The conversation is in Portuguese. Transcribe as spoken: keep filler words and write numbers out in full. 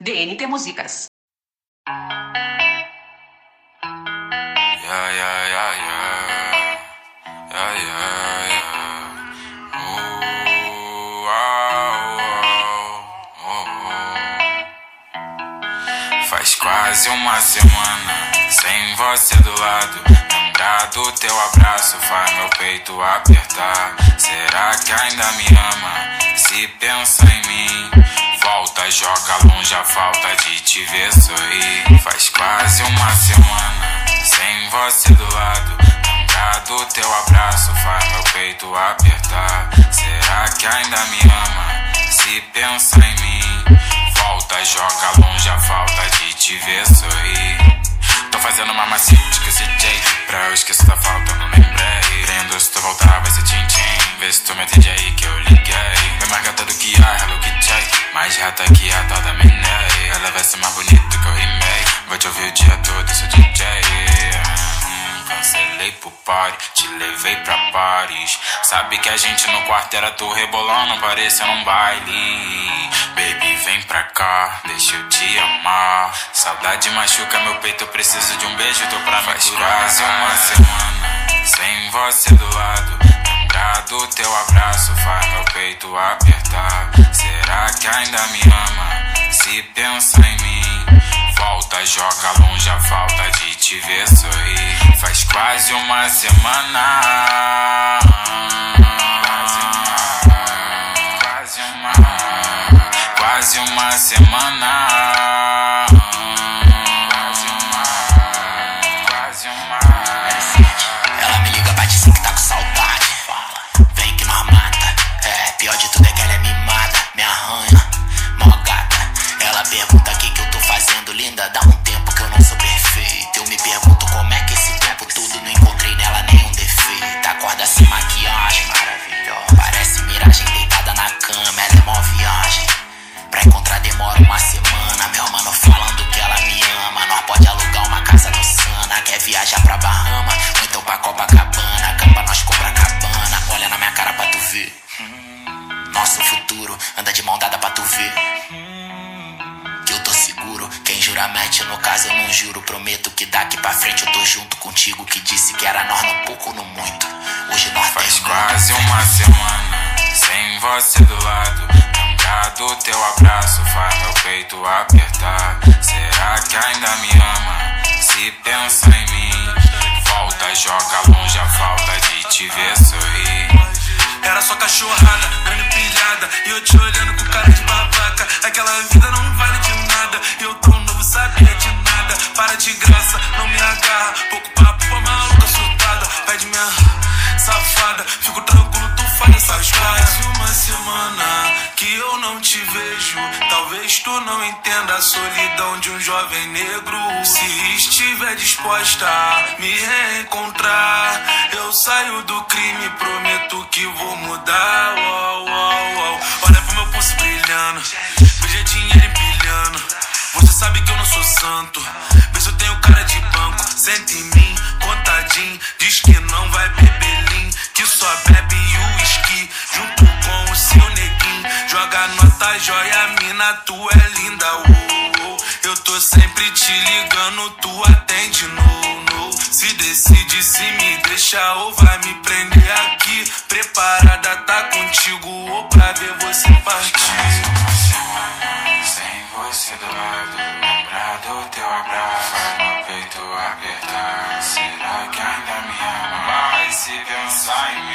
D N T Músicas. Yeah, yeah, yeah, yeah. Yeah, yeah, yeah. Oh, oh, oh, oh. Faz quase uma semana sem você do lado. Lembrar do teu abraço faz meu peito apertar. Será que ainda me ama? Se pensa em mim, volta, joga longe a falta de te ver sorrir. Faz quase uma semana sem você do lado. Lembrar do teu abraço faz meu peito apertar. Será que ainda me ama? Se pensa em mim, volta, joga longe a falta de te ver sorrir. Tô fazendo uma macete que eu C J, pra eu esquecer da falta, eu não lembrei. Prendo, se tu voltar vai ser tchim-tchim. Vê se tu me entende aí que eu liguei. Bem mais gata do que a Hello Kitty, mais rata que a tal da Minei. Ela vai ser mais bonita que eu rimei. Vou te ouvir o dia todo, sou D J. hum, Cancelei pro party, te levei pra Paris. Sabe que a gente no quarto era tu rebolando, parecendo um baile. Baby, vem pra cá, deixa eu te amar. Saudade machuca meu peito, eu preciso de um beijo, tô pra me curar. Quase uma semana sem você do lado. Lembrar do teu abraço faz meu peito apertar. Será que ainda me ama? Se pensa em mim, volta, joga longe a falta de te ver sorrir. Faz quase uma semana. Quase uma, quase uma semana. Quase uma, quase uma. Ela me liga pra dizer que tá com saudade. Vem que nós mata. É, pior de tudo é que ela é mimada. Me arranha, mó gata. Ela pergunta o que que eu tô fazendo, linda. Dá um tempo que eu não sou perfeito. Eu me pergunto como é que esse tempo todo não encontrei nela nenhum defeito. Acorda sem maquiagem, maravilhosa. Parece miragem deitada na cama. Ela é mó viagem. Pra encontrar demora uma semana. Meu mano falando que ela me ama. Nós pode alugar uma casa no Sana. Quer viajar pra Bahama ou então pra Copacabana. Campa nós compra cabana. Olha na minha cara pra tu ver. Nosso futuro anda de mão dada pra tu ver. Que eu tô seguro. Quem jura mete, no caso eu não juro. Prometo que daqui pra frente eu tô junto contigo. Que disse que era nós no pouco, no muito. Hoje nós Faz tem quase uma semana sem você do lado. Lembrar do teu abraço faz meu peito apertar. Será que ainda me ama? Se pensa em mim, volta, joga longe a falta de te ver sorrir. Era só cachorrada, grande pilhada, e eu te olhando com cara de babaca. Aquela vida não vale de nada, eu tão novo, sabia de nada. Para de graça, não me agarra, pouco papo, pô, maluca surtada. Pede minha safada, fico tranquilo, tu faz essas quase uma semana que eu não te vejo. Talvez tu não entenda a solidão de um jovem negro. Se estiver disposta a me reencontrar, eu saio do crime, prometo que vou mudar. Uau, uau, uau. Olha pro meu pulso brilhando, veja dinheiro empilhando. Você sabe que eu não sou santo, vê se eu tenho cara de banco. Senta em mim, contadinho, diz que não vai beber lean, que só bebe uísque junto com o seu neguinho. Joga nota, joia, mina, tu é linda, oh, oh. Eu tô sempre te ligando, tu atende, no, no. Se decide se me deixar ou vai me prender aqui. Preparada, tá contigo ou pra ver você partir. Quase uma semana sem você do lado. Lembrar do teu abraço faz meu peito apertar. Será que ainda me ama? Mas se pensar em mim,